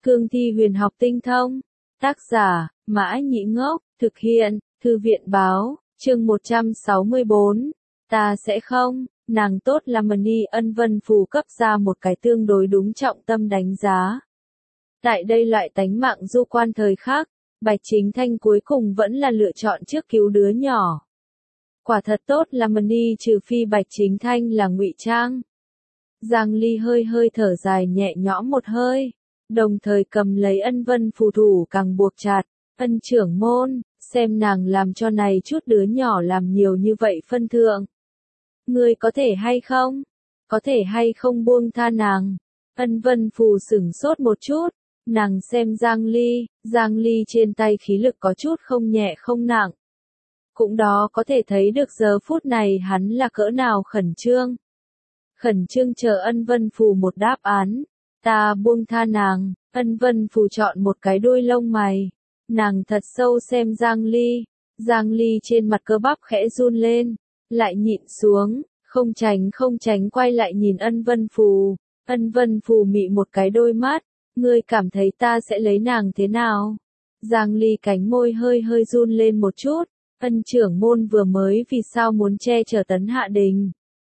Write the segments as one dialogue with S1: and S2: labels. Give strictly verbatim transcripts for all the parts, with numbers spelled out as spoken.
S1: Cương thi huyền học tinh thông. Tác giả, Mã Nhĩ Ngốc, thực hiện, Thư viện báo, chương một trăm sáu mươi bốn. Ta sẽ không, nàng tốt Lamani Ân Vân Phù cấp ra một cái tương đối đúng trọng tâm đánh giá. Tại đây loại tánh mạng du quan thời khắc, Bạch Chính Thanh cuối cùng vẫn là lựa chọn trước cứu đứa nhỏ. Quả thật tốt Lamani trừ phi Bạch Chính Thanh là ngụy trang. Giang Ly hơi hơi thở dài nhẹ nhõm một hơi, đồng thời cầm lấy Ân Vân Phù thủ càng buộc chặt. Ân trưởng môn, xem nàng làm cho này chút đứa nhỏ làm nhiều như vậy phân thượng. Ngươi có thể hay không? Có thể hay không buông tha nàng? Ân Vân Phù sửng sốt một chút, nàng xem Giang Ly, Giang Ly trên tay khí lực có chút không nhẹ không nặng. Cũng đó có thể thấy được giờ phút này hắn là cỡ nào khẩn trương. Khẩn trương chờ Ân Vân Phù một đáp án. Ta buông tha nàng. Ân Vân Phù chọn một cái đuôi lông mày. Nàng thật sâu xem Giang Ly. Giang Ly trên mặt cơ bắp khẽ run lên. Lại nhịn xuống. Không tránh không tránh quay lại nhìn Ân Vân Phù. Ân Vân Phù mị một cái đôi mắt. Ngươi cảm thấy ta sẽ lấy nàng thế nào? Giang Ly cánh môi hơi hơi run lên một chút. Ân trưởng môn vừa mới vì sao muốn che chở Tấn Hạ Đình?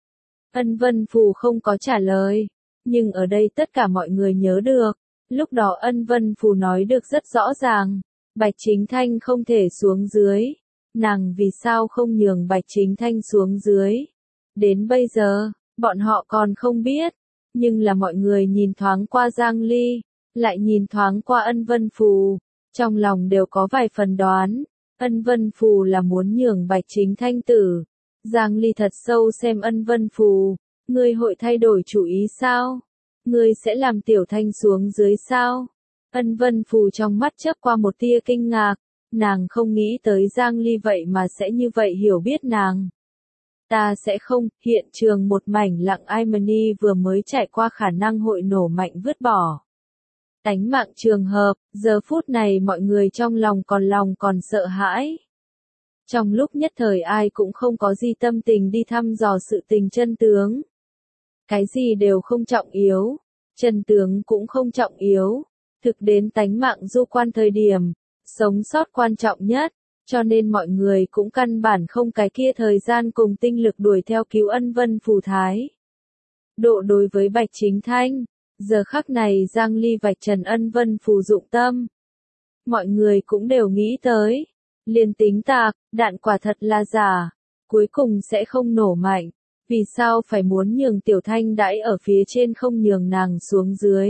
S1: Ân Vân Phù không có trả lời. Nhưng ở đây tất cả mọi người nhớ được. Lúc đó Ân Vân Phù nói được rất rõ ràng. Bạch Chính Thanh không thể xuống dưới. Nàng vì sao không nhường Bạch Chính Thanh xuống dưới? Đến bây giờ, bọn họ còn không biết. Nhưng là mọi người nhìn thoáng qua Giang Ly, lại nhìn thoáng qua Ân Vân Phù. Trong lòng đều có vài phần đoán. Ân Vân Phù là muốn nhường Bạch Chính Thanh tử. Giang Ly thật sâu xem Ân Vân Phù. Ngươi hội thay đổi chủ ý sao? Ngươi sẽ làm Tiểu Thanh xuống dưới sao? Ân Vân Phù trong mắt chớp qua một tia kinh ngạc. Nàng không nghĩ tới Giang Ly vậy mà sẽ như vậy hiểu biết nàng. Ta sẽ không, hiện trường một mảnh lặng Imani vừa mới trải qua khả năng hội nổ mạnh vứt bỏ. Tánh mạng trường hợp, giờ phút này mọi người trong lòng còn lòng còn sợ hãi. Trong lúc nhất thời ai cũng không có gì tâm tình đi thăm dò sự tình chân tướng. Cái gì đều không trọng yếu, chân tướng cũng không trọng yếu. Thực đến tánh mạng du quan thời điểm, sống sót quan trọng nhất, cho nên mọi người cũng căn bản không cái kia thời gian cùng tinh lực đuổi theo cứu Ân Vân Phù thái. Độ đối với Bạch Chính Thanh, giờ khắc này Giang Ly vạch trần Ân Vân Phù dụng tâm. Mọi người cũng đều nghĩ tới, liền tính tạc, đạn quả thật là giả, cuối cùng sẽ không nổ mạnh, vì sao phải muốn nhường Tiểu Thanh đãi ở phía trên không nhường nàng xuống dưới.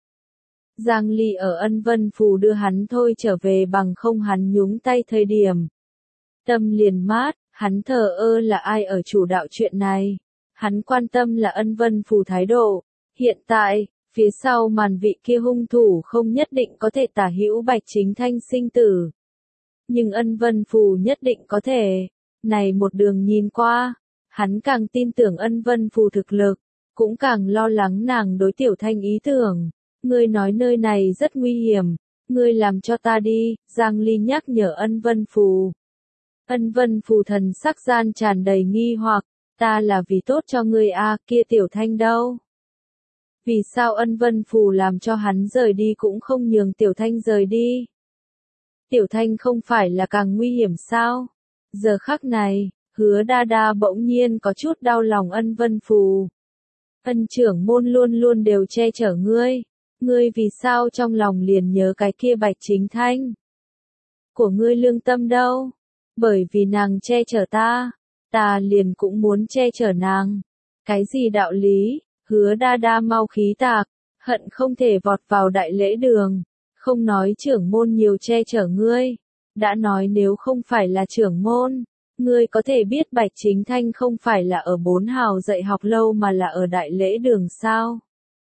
S1: Giang Ly ở Ân Vân Phù đưa hắn thôi trở về bằng không hắn nhúng tay thời điểm. Tâm liền mát, hắn thờ ơ là ai ở chủ đạo chuyện này. Hắn quan tâm là Ân Vân Phù thái độ. Hiện tại, phía sau màn vị kia hung thủ không nhất định có thể tả hữu Bạch Chính Thanh sinh tử. Nhưng Ân Vân Phù nhất định có thể. Này một đường nhìn qua, hắn càng tin tưởng Ân Vân Phù thực lực, cũng càng lo lắng nàng đối Tiểu Thanh ý tưởng. Ngươi nói nơi này rất nguy hiểm, ngươi làm cho ta đi, Giang Ly nhắc nhở Ân Vân Phù. Ân Vân Phù thần sắc gian tràn đầy nghi hoặc, ta là vì tốt cho ngươi a, kia Tiểu Thanh đâu? Vì sao Ân Vân Phù làm cho hắn rời đi cũng không nhường Tiểu Thanh rời đi? Tiểu Thanh không phải là càng nguy hiểm sao? Giờ khắc này, Hứa Đa Đa bỗng nhiên có chút đau lòng Ân Vân Phù. Ân trưởng môn luôn luôn đều che chở ngươi. Ngươi vì sao trong lòng liền nhớ cái kia Bạch Chính Thanh? Của ngươi lương tâm đâu? Bởi vì nàng che chở ta, ta liền cũng muốn che chở nàng. Cái gì đạo lý? Hứa Đa Đa mau khí tạc, hận không thể vọt vào đại lễ đường. Không nói trưởng môn nhiều che chở ngươi, đã nói nếu không phải là trưởng môn, ngươi có thể biết Bạch Chính Thanh không phải là ở bốn hào dạy học lâu mà là ở đại lễ đường sao?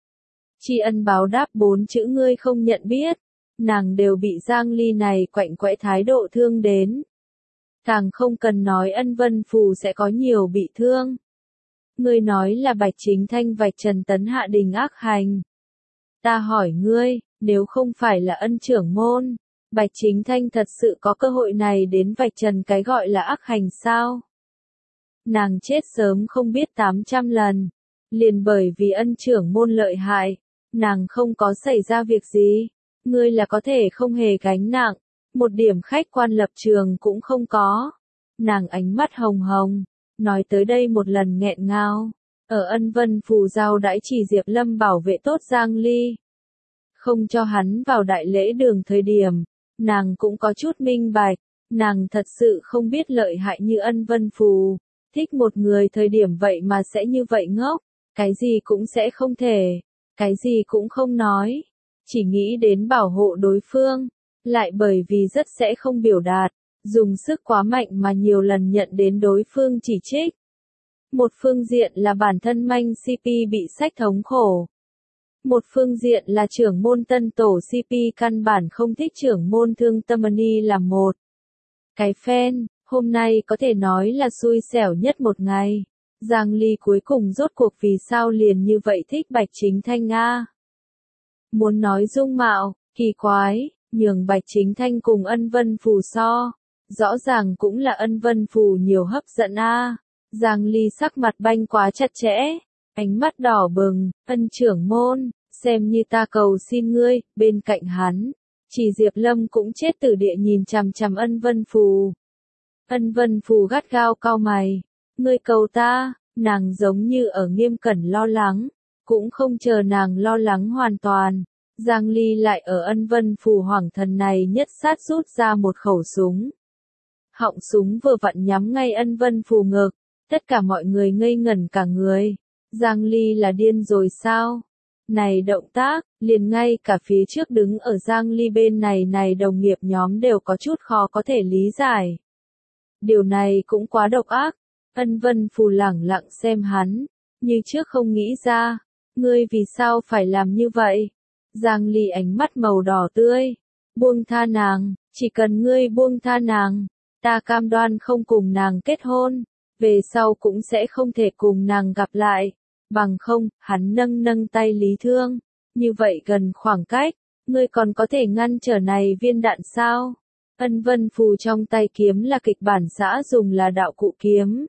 S1: Tri ân báo đáp bốn chữ ngươi không nhận biết, nàng đều bị Giang Ly này quạnh quẽ thái độ thương đến. Càng không cần nói Ân Vân Phù sẽ có nhiều bị thương. Ngươi nói là Bạch Chính Thanh vạch trần Tấn Hạ Đình ác hành. Ta hỏi ngươi, nếu không phải là Ân trưởng môn, Bạch Chính Thanh thật sự có cơ hội này đến vạch trần cái gọi là ác hành sao? Nàng chết sớm không biết tám trăm lần, liền bởi vì Ân trưởng môn lợi hại. Nàng không có xảy ra việc gì, Ngươi là có thể không hề gánh nặng, một điểm khách quan lập trường cũng không có. Nàng ánh mắt hồng hồng, nói tới đây một lần nghẹn ngào. Ở Ân Vân Phù giao đãi chỉ Diệp Lâm bảo vệ tốt Giang Ly. Không cho hắn vào đại lễ đường thời điểm, nàng cũng có chút minh bạch, nàng thật sự không biết lợi hại như Ân Vân Phù, thích một người thời điểm vậy mà sẽ như vậy ngốc, cái gì cũng sẽ không thể, cái gì cũng không nói, chỉ nghĩ đến bảo hộ đối phương, lại bởi vì rất sẽ không biểu đạt, dùng sức quá mạnh mà nhiều lần nhận đến đối phương chỉ trích. Một phương diện là bản thân manh xê pê bị sách thống khổ. Một phương diện là trưởng môn tân tổ xê pê căn bản không thích trưởng môn Thương Tâm Ni làm một. Cái fan, hôm nay có thể nói là xui xẻo nhất một ngày. Giang Ly cuối cùng rốt cuộc vì sao liền như vậy thích Bạch Chính Thanh a? Muốn nói dung mạo, kỳ quái, nhường Bạch Chính Thanh cùng Ân Vân Phù so. Rõ ràng cũng là Ân Vân Phù nhiều hấp dẫn a. Giang Ly sắc mặt banh quá chặt chẽ, ánh mắt đỏ bừng, Ân trưởng môn, xem như ta cầu xin ngươi, bên cạnh hắn. Chỉ Diệp Lâm cũng chết tử địa nhìn chằm chằm Ân Vân Phù. Ân Vân Phù gắt gao cau mày, ngươi cầu ta, nàng giống như ở nghiêm cẩn lo lắng, cũng không chờ nàng lo lắng hoàn toàn. Giang Ly lại ở Ân Vân Phù hoàng thần này nhất sát rút ra một khẩu súng. Họng súng vừa vặn nhắm ngay Ân Vân Phù ngực, tất cả mọi người ngây ngẩn cả người. Giang Ly là điên rồi sao? Này động tác, liền ngay cả phía trước đứng ở Giang Ly bên này này đồng nghiệp nhóm đều có chút khó có thể lý giải. Điều này cũng quá độc ác. Ân Vân Phù lẳng lặng xem hắn, như trước không nghĩ ra, ngươi vì sao phải làm như vậy? Giang Ly ánh mắt màu đỏ tươi, buông tha nàng, chỉ cần ngươi buông tha nàng, ta cam đoan không cùng nàng kết hôn, về sau cũng sẽ không thể cùng nàng gặp lại. Bằng không, hắn nâng nâng tay Lý Thương, như vậy gần khoảng cách, ngươi còn có thể ngăn trở này viên đạn sao? Ân Vân Phù trong tay kiếm là kịch bản xã dùng là đạo cụ kiếm.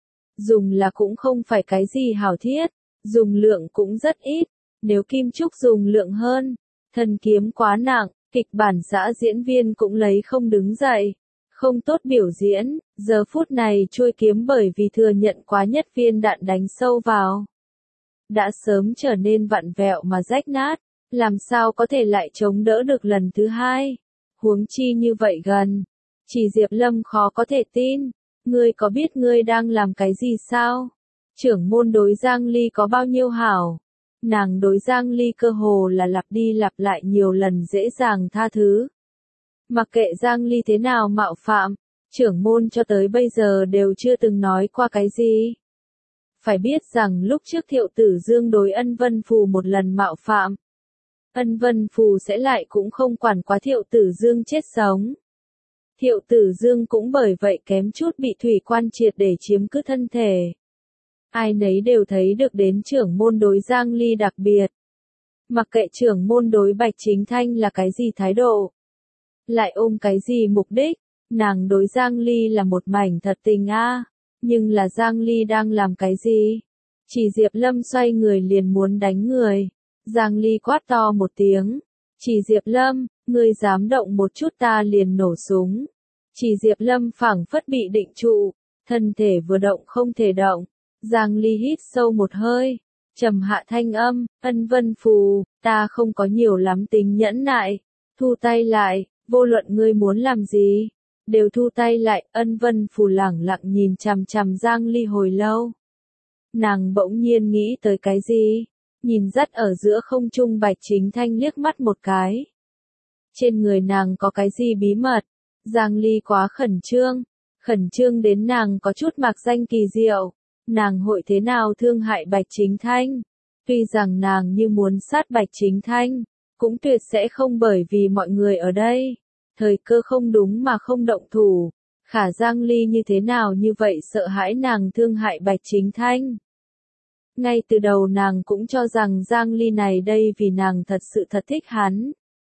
S1: Dùng là cũng không phải cái gì hảo thiết, dùng lượng cũng rất ít, nếu kim trúc dùng lượng hơn, thần kiếm quá nặng, kịch bản xã diễn viên cũng lấy không đứng dậy, không tốt biểu diễn, giờ phút này chuôi kiếm bởi vì thừa nhận quá nhất viên đạn đánh sâu vào. Đã sớm trở nên vặn vẹo mà rách nát, làm sao có thể lại chống đỡ được lần thứ hai, huống chi như vậy gần. Chỉ Diệp Lâm khó có thể tin, ngươi có biết ngươi đang làm cái gì sao? Trưởng môn đối Giang Ly có bao nhiêu hảo? Nàng đối Giang Ly cơ hồ là lặp đi lặp lại nhiều lần dễ dàng tha thứ. Mặc kệ Giang Ly thế nào mạo phạm, trưởng môn cho tới bây giờ đều chưa từng nói qua cái gì. Phải biết rằng lúc trước Thiệu Tử Dương đối Ân Vân Phù một lần mạo phạm, Ân Vân Phù sẽ lại cũng không quản quá Thiệu Tử Dương chết sống. Thiệu Tử Dương cũng bởi vậy kém chút bị thủy quan triệt để chiếm cứ thân thể. Ai nấy đều thấy được đến trưởng môn đối Giang Ly đặc biệt. Mặc kệ trưởng môn đối Bạch Chính Thanh là cái gì thái độ, lại ôm cái gì mục đích, nàng đối Giang Ly là một mảnh thật tình a. Nhưng là Giang Ly đang làm cái gì? Chỉ Diệp Lâm xoay người liền muốn đánh người. Giang Ly quát to một tiếng. Chỉ Diệp Lâm, ngươi dám động một chút ta liền nổ súng. Chỉ Diệp Lâm phảng phất bị định trụ, thân thể vừa động không thể động. Giang Ly hít sâu một hơi, trầm hạ thanh âm, Ân Vân Phù, ta không có nhiều lắm tính nhẫn nại. Thu tay lại, vô luận ngươi muốn làm gì, đều thu tay lại. Ân Vân Phù lẳng lặng nhìn chằm chằm Giang Ly hồi lâu. Nàng bỗng nhiên nghĩ tới cái gì, nhìn dắt ở giữa không trung Bạch Chính Thanh liếc mắt một cái. Trên người nàng có cái gì bí mật? Giang Ly quá khẩn trương, khẩn trương đến nàng có chút mạc danh kỳ diệu. Nàng hội thế nào thương hại Bạch Chính Thanh? Tuy rằng nàng như muốn sát Bạch Chính Thanh, cũng tuyệt sẽ không bởi vì mọi người ở đây. Thời cơ không đúng mà không động thủ. Khả Giang Ly như thế nào như vậy sợ hãi nàng thương hại Bạch Chính Thanh? Ngay từ đầu nàng cũng cho rằng Giang Ly này đây vì nàng thật sự thật thích hắn.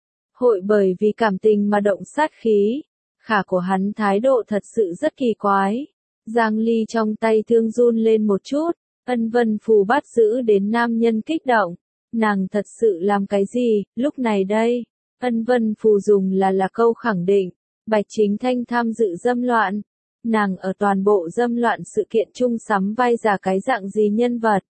S1: Hội bởi vì cảm tình mà động sát khí. Khả của hắn thái độ thật sự rất kỳ quái. Giang Ly trong tay thương run lên một chút. Ân Vân Phù bắt giữ đến nam nhân kích động. Nàng thật sự làm cái gì, lúc này đây? Ân Vân Phù dùng là là câu khẳng định, Bạch Chính Thanh tham dự dâm loạn. Nàng ở toàn bộ dâm loạn sự kiện chung sắm vai giả cái dạng gì nhân vật.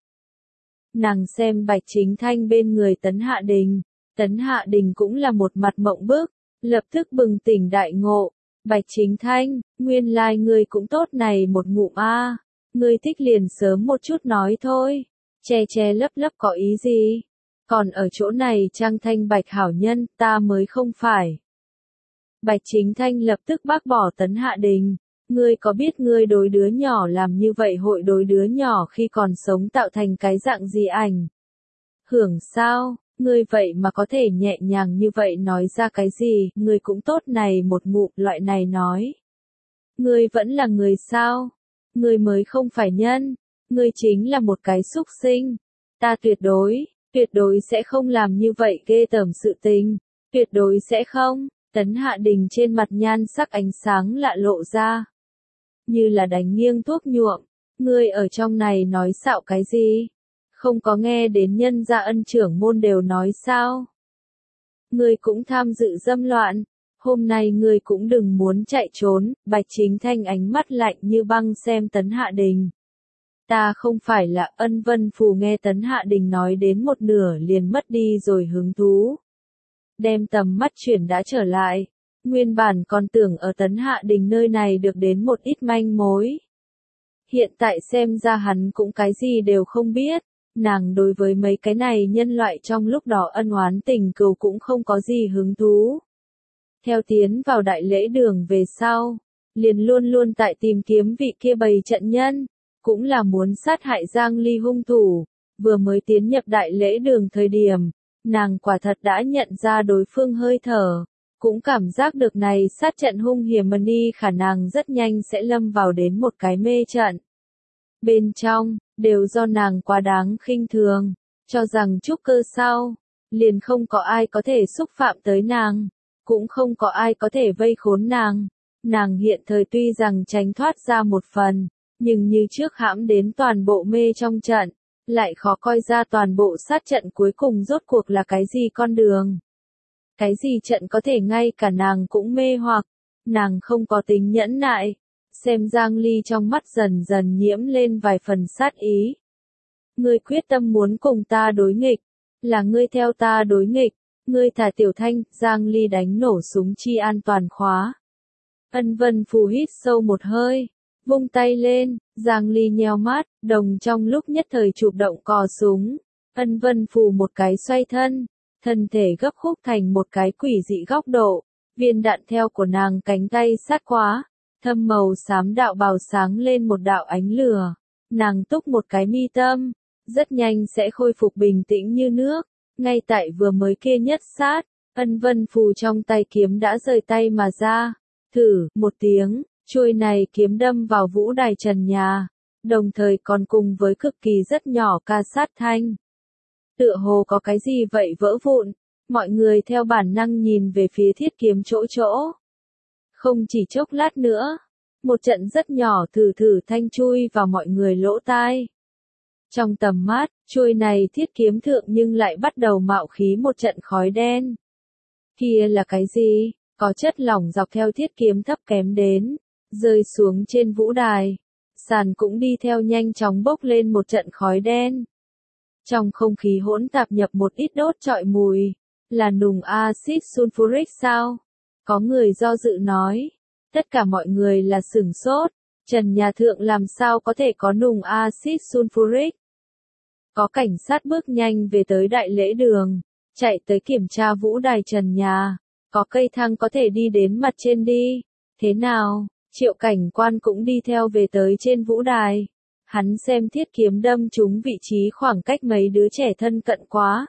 S1: Nàng xem Bạch Chính Thanh bên người Tấn Hạ Đình, Tấn Hạ Đình cũng là một mặt mộng bức, lập tức bừng tỉnh đại ngộ. Bạch Chính Thanh, nguyên lai like ngươi cũng tốt này một ngụm a, ngươi thích liền sớm một chút nói thôi, che che lấp lấp có ý gì, còn ở chỗ này trang thanh bạch hảo nhân, ta mới không phải. Bạch Chính Thanh lập tức bác bỏ Tấn Hạ Đình, ngươi có biết ngươi đối đứa nhỏ làm như vậy hội đối đứa nhỏ khi còn sống tạo thành cái dạng gì ảnh? Hưởng sao? Ngươi vậy mà có thể nhẹ nhàng như vậy nói ra cái gì, ngươi cũng tốt này một ngụm loại này nói. Ngươi vẫn là người sao? Ngươi mới không phải nhân, ngươi chính là một cái súc sinh. Ta tuyệt đối, tuyệt đối sẽ không làm như vậy ghê tởm sự tình, tuyệt đối sẽ không. Tấn Hạ Đình trên mặt nhan sắc ánh sáng lạ lộ ra, như là đánh nghiêng thuốc nhuộm. Ngươi ở trong này nói xạo cái gì? Không có nghe đến nhân gia ân trưởng môn đều nói sao? Ngươi cũng tham dự dâm loạn, hôm nay ngươi cũng đừng muốn chạy trốn. Bạch Chính Thanh ánh mắt lạnh như băng xem Tấn Hạ Đình. Ta không phải là. Ân Vân Phù nghe Tấn Hạ Đình nói đến một nửa liền mất đi rồi hứng thú. Đem tầm mắt chuyển đã trở lại, nguyên bản còn tưởng ở Tấn Hạ Đình nơi này được đến một ít manh mối. Hiện tại xem ra hắn cũng cái gì đều không biết, nàng đối với mấy cái này nhân loại trong lúc đó ân oán tình cừu cũng không có gì hứng thú. Theo tiến vào đại lễ đường về sau, liền luôn luôn tại tìm kiếm vị kia bầy trận nhân, cũng là muốn sát hại Giang Ly hung thủ, vừa mới tiến nhập đại lễ đường thời điểm. Nàng quả thật đã nhận ra đối phương hơi thở, cũng cảm giác được này sát trận hung hiểm ni khả năng rất nhanh sẽ lâm vào đến một cái mê trận. Bên trong, đều do nàng quá đáng khinh thường, cho rằng trúc cơ sau, liền không có ai có thể xúc phạm tới nàng, cũng không có ai có thể vây khốn nàng. Nàng hiện thời tuy rằng tránh thoát ra một phần, nhưng như trước hãm đến toàn bộ mê trong trận. Lại khó coi ra toàn bộ sát trận cuối cùng rốt cuộc là cái gì con đường. Cái gì trận có thể ngay cả nàng cũng mê hoặc, nàng không có tính nhẫn nại, xem Giang Ly trong mắt dần dần nhiễm lên vài phần sát ý. Ngươi quyết tâm muốn cùng ta đối nghịch, là ngươi theo ta đối nghịch, ngươi thả Tiểu Thanh. Giang Ly đánh nổ súng chi an toàn khóa. Ân Vân Phù hít sâu một hơi. Vung tay lên, Giang Ly nheo mắt, đồng trong lúc nhất thời chụp động cò súng. Ân Vân Phù một cái xoay thân, thân thể gấp khúc thành một cái quỷ dị góc độ, viên đạn theo của nàng cánh tay sát quá, thâm màu xám đạo bào sáng lên một đạo ánh lửa. Nàng túc một cái mi tâm, rất nhanh sẽ khôi phục bình tĩnh như nước, ngay tại vừa mới kia nhất sát, Ân Vân Phù trong tay kiếm đã rời tay mà ra, thử, một tiếng. Chuôi này kiếm đâm vào vũ đài trần nhà, đồng thời còn cùng với cực kỳ rất nhỏ ca sát thanh. Tựa hồ có cái gì vậy vỡ vụn, mọi người theo bản năng nhìn về phía thiết kiếm chỗ chỗ. Không chỉ chốc lát nữa, một trận rất nhỏ thử thử thanh chui vào mọi người lỗ tai. Trong tầm mắt, chuôi này thiết kiếm thượng nhưng lại bắt đầu mạo khí một trận khói đen. Kia là cái gì? Có chất lỏng dọc theo thiết kiếm thấp kém đến. Rơi xuống trên vũ đài, sàn cũng đi theo nhanh chóng bốc lên một trận khói đen. Trong không khí hỗn tạp nhập một ít đốt trọi mùi, là nùng axit sulfuric sao? Có người do dự nói, tất cả mọi người là sửng sốt, trần nhà thượng làm sao có thể có nùng axit sulfuric? Có cảnh sát bước nhanh về tới đại lễ đường, chạy tới kiểm tra vũ đài trần nhà, có cây thang có thể đi đến mặt trên đi, thế nào? Triệu cảnh quan cũng đi theo về tới trên vũ đài. Hắn xem thiết kiếm đâm trúng vị trí khoảng cách mấy đứa trẻ thân cận quá.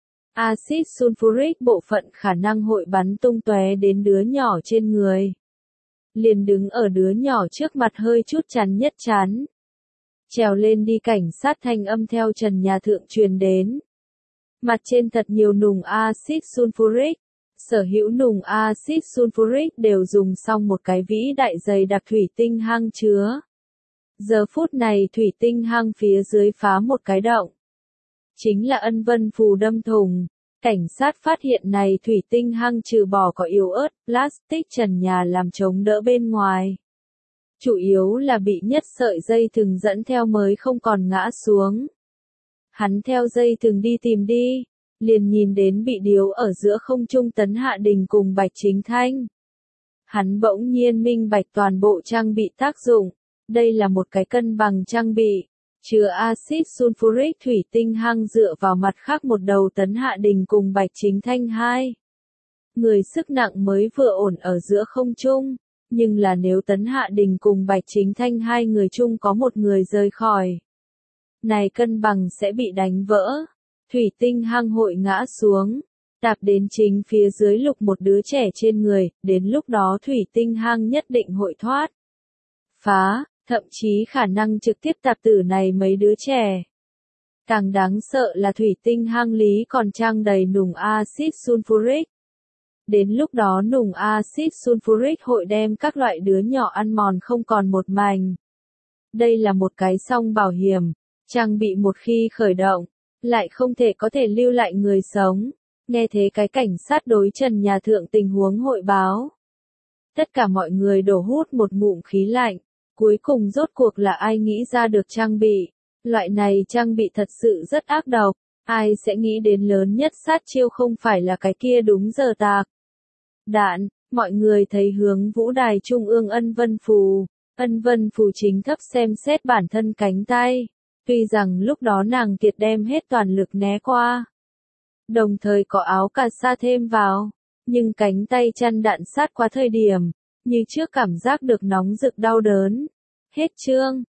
S1: Axit sulfuric bộ phận khả năng hội bắn tung tóe đến đứa nhỏ trên người. Liền đứng ở đứa nhỏ trước mặt hơi chút chắn nhất chắn. Trèo lên đi, cảnh sát thanh âm theo trần nhà thượng truyền đến. Mặt trên thật nhiều nùng axit sulfuric. Sở hữu nùng axit sulfuric đều dùng xong một cái vĩ đại dày đặc thủy tinh hang chứa. Giờ phút này thủy tinh hang phía dưới phá một cái động. Chính là Ân Vân Phù đâm thùng, Cảnh sát phát hiện này thủy tinh hăng trừ bỏ có yếu ớt, plastic trần nhà làm chống đỡ bên ngoài. Chủ yếu là bị nhất sợi dây thừng dẫn theo mới không còn ngã xuống. Hắn theo dây thừng đi tìm đi, liền nhìn đến bị điếu ở giữa không trung Tấn Hạ Đình cùng Bạch Chính Thanh. Hắn bỗng nhiên minh bạch toàn bộ trang bị tác dụng, đây là một cái cân bằng trang bị, chứa axit sulfuric thủy tinh hăng dựa vào mặt khác một đầu Tấn Hạ Đình cùng Bạch Chính Thanh hai. Người sức nặng mới vừa ổn ở giữa không trung, nhưng là nếu Tấn Hạ Đình cùng Bạch Chính Thanh hai người chung có một người rời khỏi, này cân bằng sẽ bị đánh vỡ, thủy tinh hăng hội ngã xuống, tạp đến chính phía dưới lục một đứa trẻ trên người, đến lúc đó thủy tinh hăng nhất định hội thoát. Phá, thậm chí khả năng trực tiếp tạp tử này mấy đứa trẻ. Càng đáng sợ là thủy tinh hăng lý còn trang đầy nùng axit sulfuric. Đến lúc đó nùng axit sulfuric hội đem các loại đứa nhỏ ăn mòn không còn một mảnh. Đây là một cái song bảo hiểm, trang bị một khi khởi động, lại không thể có thể lưu lại người sống. Nghe thế cái cảnh sát đối trần nhà thượng tình huống hội báo. Tất cả mọi người đổ hút một ngụm khí lạnh, cuối cùng rốt cuộc là ai nghĩ ra được trang bị. Loại này trang bị thật sự rất ác độc, ai sẽ nghĩ đến lớn nhất sát chiêu không phải là cái kia đúng giờ tạc. Đạn, mọi người thấy hướng vũ đài trung ương Ân Vân Phù, Ân Vân Phù chính thấp xem xét bản thân cánh tay, tuy rằng lúc đó nàng kiệt đem hết toàn lực né qua. Đồng thời có áo cà sa thêm vào, nhưng cánh tay chăn đạn sát qua thời điểm, như trước cảm giác được nóng rực đau đớn. Hết chương.